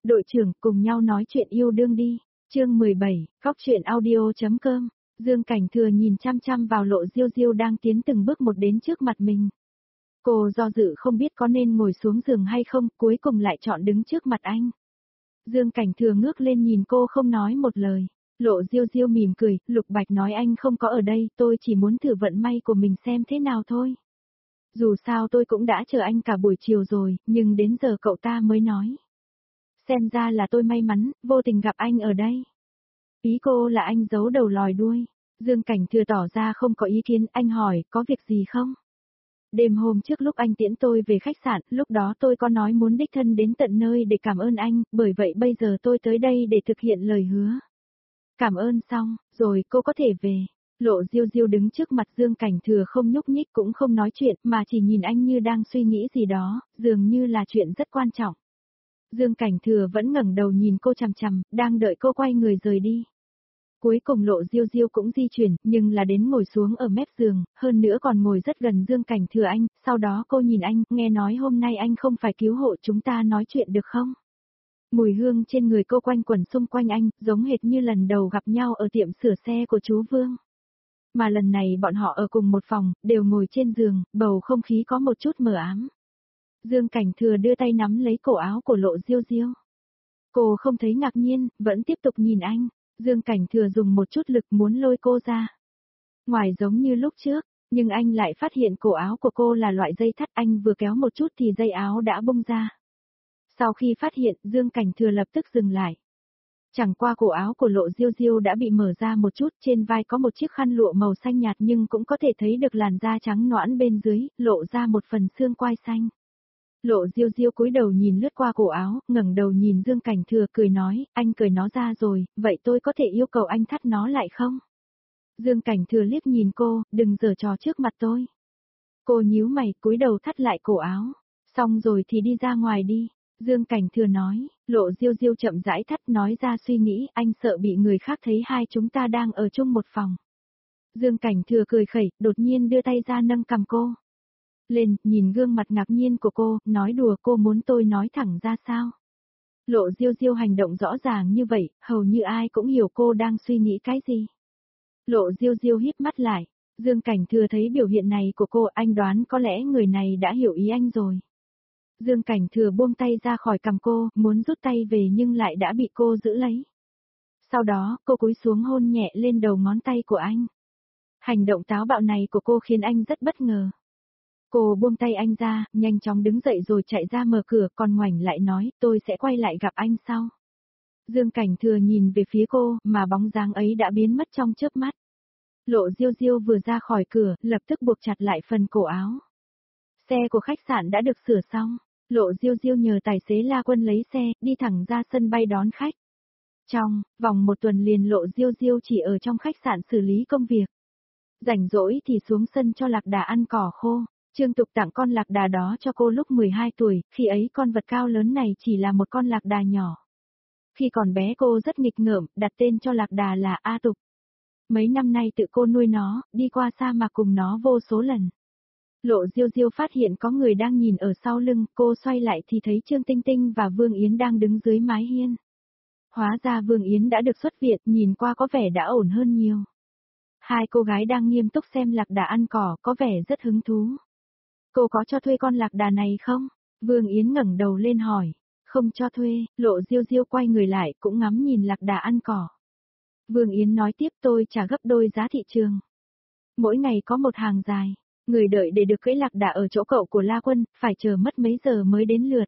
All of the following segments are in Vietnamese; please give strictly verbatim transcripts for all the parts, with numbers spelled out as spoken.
Đội trưởng, cùng nhau nói chuyện yêu đương đi. Chương mười bảy, Cóc truyện audio.com. Dương Cảnh Thừa nhìn chăm chăm vào Lộ Diêu Diêu đang tiến từng bước một đến trước mặt mình. Cô do dự không biết có nên ngồi xuống giường hay không, cuối cùng lại chọn đứng trước mặt anh. Dương Cảnh Thừa ngước lên nhìn cô không nói một lời. Lộ Diêu Diêu mỉm cười, Lục Bạch nói anh không có ở đây, tôi chỉ muốn thử vận may của mình xem thế nào thôi. Dù sao tôi cũng đã chờ anh cả buổi chiều rồi, nhưng đến giờ cậu ta mới nói. Xem ra là tôi may mắn, vô tình gặp anh ở đây. Ý cô là anh giấu đầu lòi đuôi. Dương Cảnh Thừa tỏ ra không có ý kiến, anh hỏi, có việc gì không? Đêm hôm trước lúc anh tiễn tôi về khách sạn, lúc đó tôi có nói muốn đích thân đến tận nơi để cảm ơn anh, bởi vậy bây giờ tôi tới đây để thực hiện lời hứa. Cảm ơn xong, rồi cô có thể về. Lộ Diêu Diêu đứng trước mặt Dương Cảnh Thừa không nhúc nhích cũng không nói chuyện, mà chỉ nhìn anh như đang suy nghĩ gì đó, dường như là chuyện rất quan trọng. Dương Cảnh Thừa vẫn ngẩng đầu nhìn cô chằm chằm, đang đợi cô quay người rời đi. Cuối cùng Lộ Diêu Diêu cũng di chuyển, nhưng là đến ngồi xuống ở mép giường, hơn nữa còn ngồi rất gần Dương Cảnh Thừa anh, sau đó cô nhìn anh, nghe nói hôm nay anh không phải cứu hộ chúng ta nói chuyện được không? Mùi hương trên người cô quanh quẩn xung quanh anh, giống hệt như lần đầu gặp nhau ở tiệm sửa xe của chú Vương. Mà lần này bọn họ ở cùng một phòng, đều ngồi trên giường, bầu không khí có một chút mờ ám. Dương Cảnh Thừa đưa tay nắm lấy cổ áo của Lộ Diêu Diêu. Cô không thấy ngạc nhiên, vẫn tiếp tục nhìn anh. Dương Cảnh Thừa dùng một chút lực muốn lôi cô ra. Ngoài giống như lúc trước, nhưng anh lại phát hiện cổ áo của cô là loại dây thắt, anh vừa kéo một chút thì dây áo đã bung ra. Sau khi phát hiện, Dương Cảnh Thừa lập tức dừng lại. Chẳng qua cổ áo của Lộ Diêu Diêu đã bị mở ra một chút, trên vai có một chiếc khăn lụa màu xanh nhạt nhưng cũng có thể thấy được làn da trắng nõn bên dưới, lộ ra một phần xương quai xanh. Lộ Diêu Diêu cúi đầu nhìn lướt qua cổ áo, ngẩng đầu nhìn Dương Cảnh Thừa cười nói, anh cởi nó ra rồi, vậy tôi có thể yêu cầu anh thắt nó lại không? Dương Cảnh Thừa liếc nhìn cô, đừng giở trò trước mặt tôi. Cô nhíu mày, cúi đầu thắt lại cổ áo, xong rồi thì đi ra ngoài đi. Dương Cảnh Thừa nói, Lộ Diêu Diêu chậm rãi thắt nói ra suy nghĩ, anh sợ bị người khác thấy hai chúng ta đang ở chung một phòng. Dương Cảnh Thừa cười khẩy, đột nhiên đưa tay ra nâng cằm cô. Lên, nhìn gương mặt ngạc nhiên của cô, nói đùa cô muốn tôi nói thẳng ra sao. Lộ Diêu Diêu hành động rõ ràng như vậy, hầu như ai cũng hiểu cô đang suy nghĩ cái gì. Lộ Diêu Diêu híp mắt lại, Dương Cảnh Thừa thấy biểu hiện này của cô, anh đoán có lẽ người này đã hiểu ý anh rồi. Dương Cảnh Thừa buông tay ra khỏi cằm cô, muốn rút tay về nhưng lại đã bị cô giữ lấy. Sau đó, cô cúi xuống hôn nhẹ lên đầu ngón tay của anh. Hành động táo bạo này của cô khiến anh rất bất ngờ. Cô buông tay anh ra, nhanh chóng đứng dậy rồi chạy ra mở cửa, còn ngoảnh lại nói, tôi sẽ quay lại gặp anh sau. Dương Cảnh Thừa nhìn về phía cô, mà bóng dáng ấy đã biến mất trong chớp mắt. Lộ Diêu Diêu vừa ra khỏi cửa, lập tức buộc chặt lại phần cổ áo. Xe của khách sạn đã được sửa xong. Lộ Diêu Diêu nhờ tài xế La Quân lấy xe, đi thẳng ra sân bay đón khách. Trong vòng một tuần liền Lộ Diêu Diêu chỉ ở trong khách sạn xử lý công việc. Rảnh rỗi thì xuống sân cho lạc đà ăn cỏ khô. Trương Tục tặng con lạc đà đó cho cô lúc mười hai tuổi, khi ấy con vật cao lớn này chỉ là một con lạc đà nhỏ. Khi còn bé cô rất nghịch ngợm, đặt tên cho lạc đà là A Tục. Mấy năm nay tự cô nuôi nó, đi qua sa mạc cùng nó vô số lần. Lộ Diêu Diêu phát hiện có người đang nhìn ở sau lưng, cô xoay lại thì thấy Trương Tinh Tinh và Vương Yến đang đứng dưới mái hiên. Hóa ra Vương Yến đã được xuất viện, nhìn qua có vẻ đã ổn hơn nhiều. Hai cô gái đang nghiêm túc xem lạc đà ăn cỏ, có vẻ rất hứng thú. Cô có cho thuê con lạc đà này không? Vương Yến ngẩng đầu lên hỏi. Không cho thuê, Lộ Diêu Diêu quay người lại cũng ngắm nhìn lạc đà ăn cỏ. Vương Yến nói tiếp tôi trả gấp đôi giá thị trường. Mỗi ngày có một hàng dài. Người đợi để được cưỡi lạc đà ở chỗ cậu của La Quân, phải chờ mất mấy giờ mới đến lượt.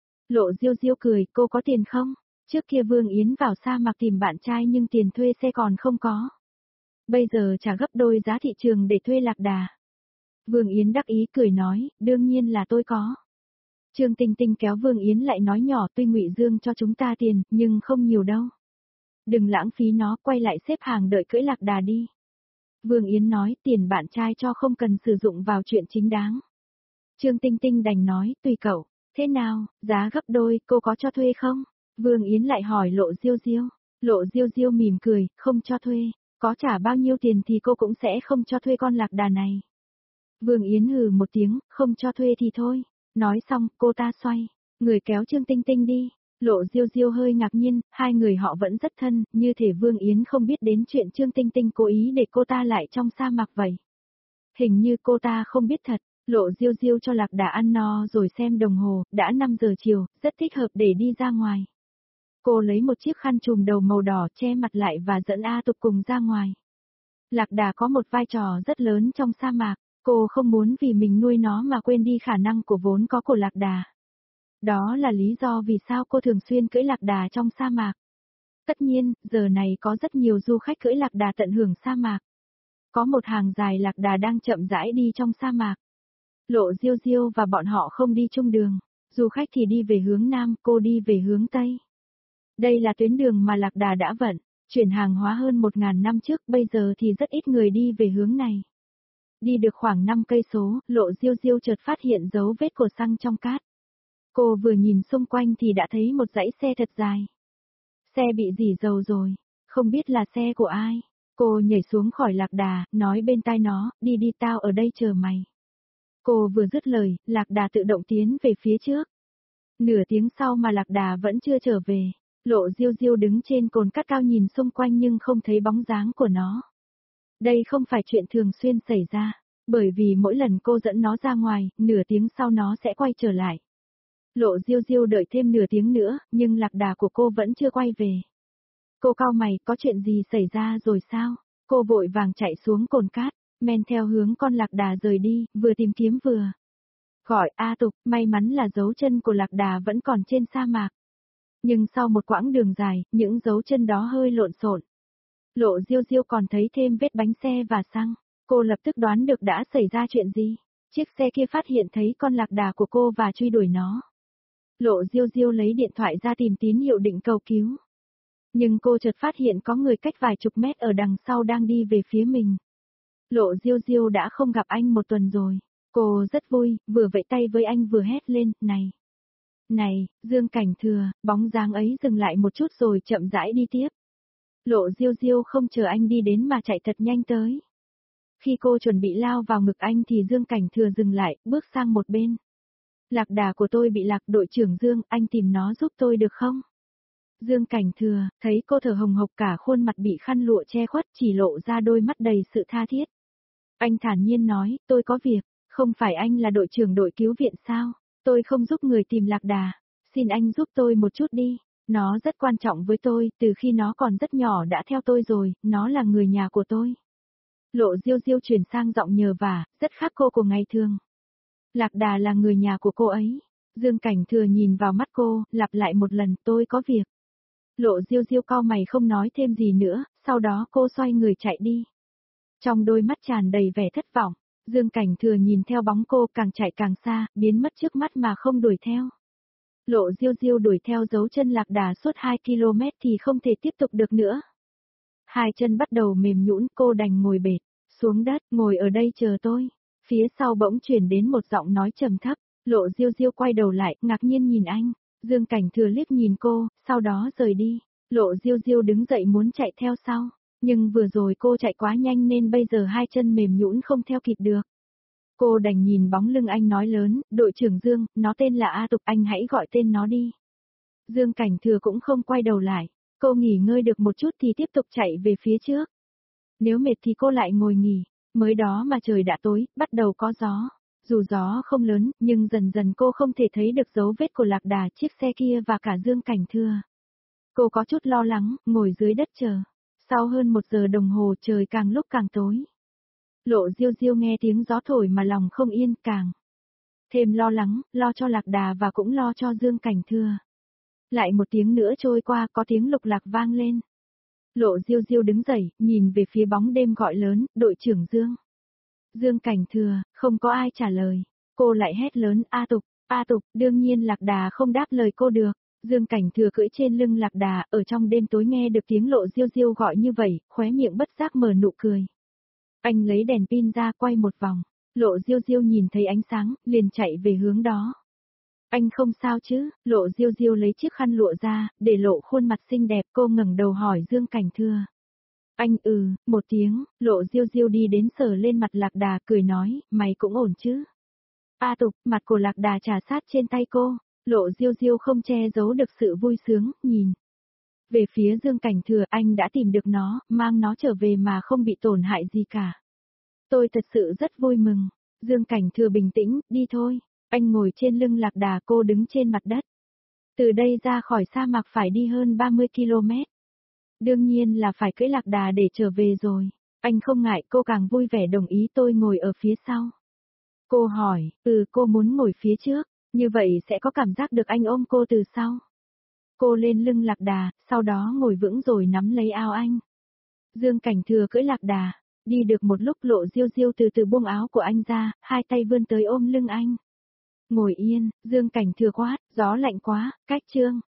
Lộ Diêu Diêu cười, cô có tiền không? Trước kia Vương Yến vào sa mạc tìm bạn trai nhưng tiền thuê xe còn không có. Bây giờ trả gấp đôi giá thị trường để thuê lạc đà. Vương Yến đắc ý cười nói, đương nhiên là tôi có. Trương Tinh Tinh kéo Vương Yến lại nói nhỏ, tuy Ngụy Dương cho chúng ta tiền, nhưng không nhiều đâu. Đừng lãng phí nó, quay lại xếp hàng đợi cưỡi lạc đà đi. Vương Yến nói, tiền bạn trai cho không cần sử dụng vào chuyện chính đáng. Trương Tinh Tinh đành nói, tùy cậu, thế nào, giá gấp đôi, cô có cho thuê không? Vương Yến lại hỏi Lộ Diêu Diêu. Lộ Diêu Diêu mỉm cười, không cho thuê, có trả bao nhiêu tiền thì cô cũng sẽ không cho thuê con lạc đà này. Vương Yến hừ một tiếng, không cho thuê thì thôi. Nói xong, cô ta xoay, người kéo Trương Tinh Tinh đi. Lộ Diêu Diêu hơi ngạc nhiên, hai người họ vẫn rất thân, như thể Vương Yến không biết đến chuyện Trương Tinh Tinh cố ý để cô ta lại trong sa mạc vậy. Hình như cô ta không biết thật, Lộ Diêu Diêu cho Lạc Đà ăn no rồi xem đồng hồ, đã năm giờ chiều, rất thích hợp để đi ra ngoài. Cô lấy một chiếc khăn trùm đầu màu đỏ che mặt lại và dẫn A Tục cùng ra ngoài. Lạc Đà có một vai trò rất lớn trong sa mạc, cô không muốn vì mình nuôi nó mà quên đi khả năng của vốn có của Lạc Đà. Đó là lý do vì sao cô thường xuyên cưỡi Lạc Đà trong sa mạc. Tất nhiên, giờ này có rất nhiều du khách cưỡi Lạc Đà tận hưởng sa mạc. Có một hàng dài Lạc Đà đang chậm rãi đi trong sa mạc. Lộ Diêu Diêu và bọn họ không đi chung đường, du khách thì đi về hướng Nam, cô đi về hướng Tây. Đây là tuyến đường mà Lạc Đà đã vận, chuyển hàng hóa hơn một ngàn năm trước, bây giờ thì rất ít người đi về hướng này. Đi được khoảng năm cây số, Lộ Diêu Diêu chợt phát hiện dấu vết của xăng trong cát. Cô vừa nhìn xung quanh thì đã thấy một dãy xe thật dài. Xe bị rỉ dầu rồi, không biết là xe của ai. Cô nhảy xuống khỏi Lạc Đà, nói bên tai nó, đi đi tao ở đây chờ mày. Cô vừa dứt lời, Lạc Đà tự động tiến về phía trước. Nửa tiếng sau mà Lạc Đà vẫn chưa trở về, Lộ Diêu Diêu đứng trên cồn cát cao nhìn xung quanh nhưng không thấy bóng dáng của nó. Đây không phải chuyện thường xuyên xảy ra, bởi vì mỗi lần cô dẫn nó ra ngoài, nửa tiếng sau nó sẽ quay trở lại. Lộ Diêu Diêu đợi thêm nửa tiếng nữa, nhưng Lạc Đà của cô vẫn chưa quay về. Cô cau mày, có chuyện gì xảy ra rồi sao? Cô vội vàng chạy xuống cồn cát, men theo hướng con Lạc Đà rời đi, vừa tìm kiếm vừa gọi A Tục, may mắn là dấu chân của Lạc Đà vẫn còn trên sa mạc. Nhưng sau một quãng đường dài, những dấu chân đó hơi lộn xộn. Lộ Diêu Diêu còn thấy thêm vết bánh xe và xăng, cô lập tức đoán được đã xảy ra chuyện gì. Chiếc xe kia phát hiện thấy con Lạc Đà của cô và truy đuổi nó. Lộ Diêu Diêu lấy điện thoại ra tìm tín hiệu định cầu cứu. Nhưng cô chợt phát hiện có người cách vài chục mét ở đằng sau đang đi về phía mình. Lộ Diêu Diêu đã không gặp anh một tuần rồi. Cô rất vui, vừa vẫy tay với anh vừa hét lên, này. Này, Dương Cảnh Thừa, bóng dáng ấy dừng lại một chút rồi chậm rãi đi tiếp. Lộ Diêu Diêu không chờ anh đi đến mà chạy thật nhanh tới. Khi cô chuẩn bị lao vào ngực anh thì Dương Cảnh Thừa dừng lại, bước sang một bên. Lạc Đà của tôi bị lạc, đội trưởng Dương, anh tìm nó giúp tôi được không? Dương Cảnh Thừa, thấy cô thở hồng hộc cả khuôn mặt bị khăn lụa che khuất chỉ lộ ra đôi mắt đầy sự tha thiết. Anh thản nhiên nói, tôi có việc, không phải anh là đội trưởng đội cứu viện sao? Tôi không giúp người tìm Lạc Đà, xin anh giúp tôi một chút đi. Nó rất quan trọng với tôi, từ khi nó còn rất nhỏ đã theo tôi rồi, nó là người nhà của tôi. Lộ Diêu Diêu chuyển sang giọng nhờ vả, rất khác cô của ngày thường. Lạc Đà là người nhà của cô ấy. Dương Cảnh Thừa nhìn vào mắt cô, lặp lại một lần, tôi có việc. Lộ Diêu Diêu cau mày không nói thêm gì nữa, sau đó cô xoay người chạy đi. Trong đôi mắt tràn đầy vẻ thất vọng, Dương Cảnh Thừa nhìn theo bóng cô càng chạy càng xa, biến mất trước mắt mà không đuổi theo. Lộ Diêu Diêu đuổi theo dấu chân Lạc Đà suốt hai ki lô mét thì không thể tiếp tục được nữa. Hai chân bắt đầu mềm nhũn, cô đành ngồi bệt xuống đất, ngồi ở đây chờ tôi. Phía sau bỗng truyền đến một giọng nói trầm thấp, Lộ Diêu Diêu quay đầu lại, ngạc nhiên nhìn anh. Dương Cảnh Thừa liếc nhìn cô, sau đó rời đi. Lộ Diêu Diêu đứng dậy muốn chạy theo sau, nhưng vừa rồi cô chạy quá nhanh nên bây giờ hai chân mềm nhũn không theo kịp được. Cô đành nhìn bóng lưng anh nói lớn, đội trưởng Dương, nó tên là A Tục, anh hãy gọi tên nó đi. Dương Cảnh Thừa cũng không quay đầu lại, cô nghỉ ngơi được một chút thì tiếp tục chạy về phía trước. Nếu mệt thì cô lại ngồi nghỉ, mới đó mà trời đã tối, bắt đầu có gió. Dù gió không lớn, nhưng dần dần cô không thể thấy được dấu vết của Lạc Đà, chiếc xe kia và cả Dương Cảnh Thừa. Cô có chút lo lắng, ngồi dưới đất chờ. Sau hơn một giờ đồng hồ trời càng lúc càng tối. Lộ Diêu Diêu nghe tiếng gió thổi mà lòng không yên, càng thêm lo lắng, lo cho Lạc Đà và cũng lo cho Dương Cảnh Thừa. Lại một tiếng nữa trôi qua, có tiếng lục lạc vang lên. Lộ Diêu Diêu đứng dậy, nhìn về phía bóng đêm gọi lớn, đội trưởng Dương. Dương Cảnh Thừa, không có ai trả lời. Cô lại hét lớn, A Tục, A Tục, đương nhiên Lạc Đà không đáp lời cô được. Dương Cảnh Thừa cưỡi trên lưng Lạc Đà, ở trong đêm tối nghe được tiếng Lộ Diêu Diêu gọi như vậy, khóe miệng bất giác mở nụ cười. Anh lấy đèn pin ra quay một vòng, Lộ Diêu Diêu nhìn thấy ánh sáng, liền chạy về hướng đó. Anh không sao chứ? Lộ Diêu Diêu lấy chiếc khăn lụa ra, để lộ khuôn mặt xinh đẹp, cô ngẩng đầu hỏi Dương Cảnh Thừa. Anh ừ, một tiếng, Lộ Diêu Diêu đi đến sờ lên mặt Lạc Đà cười nói, mày cũng ổn chứ? A Tục, mặt của Lạc Đà trà sát trên tay cô, Lộ Diêu Diêu không che giấu được sự vui sướng, nhìn về phía Dương Cảnh Thừa, anh đã tìm được nó, mang nó trở về mà không bị tổn hại gì cả. Tôi thật sự rất vui mừng. Dương Cảnh Thừa bình tĩnh, đi thôi. Anh ngồi trên lưng lạc đà, cô đứng trên mặt đất. Từ đây ra khỏi sa mạc phải đi hơn ba mươi ki lô mét. Đương nhiên là phải cưỡi lạc đà để trở về rồi. Anh không ngại, cô càng vui vẻ đồng ý tôi ngồi ở phía sau. Cô hỏi, ừ cô muốn ngồi phía trước, như vậy sẽ có cảm giác được anh ôm cô từ sau. Cô lên lưng lạc đà, sau đó ngồi vững rồi nắm lấy áo anh. Dương Cảnh Thừa cưỡi lạc đà, đi được một lúc Lộ Diêu Diêu từ từ buông áo của anh ra, hai tay vươn tới ôm lưng anh. Ngồi yên, Dương Cảnh Thừa quát, gió lạnh quá, cách Trương.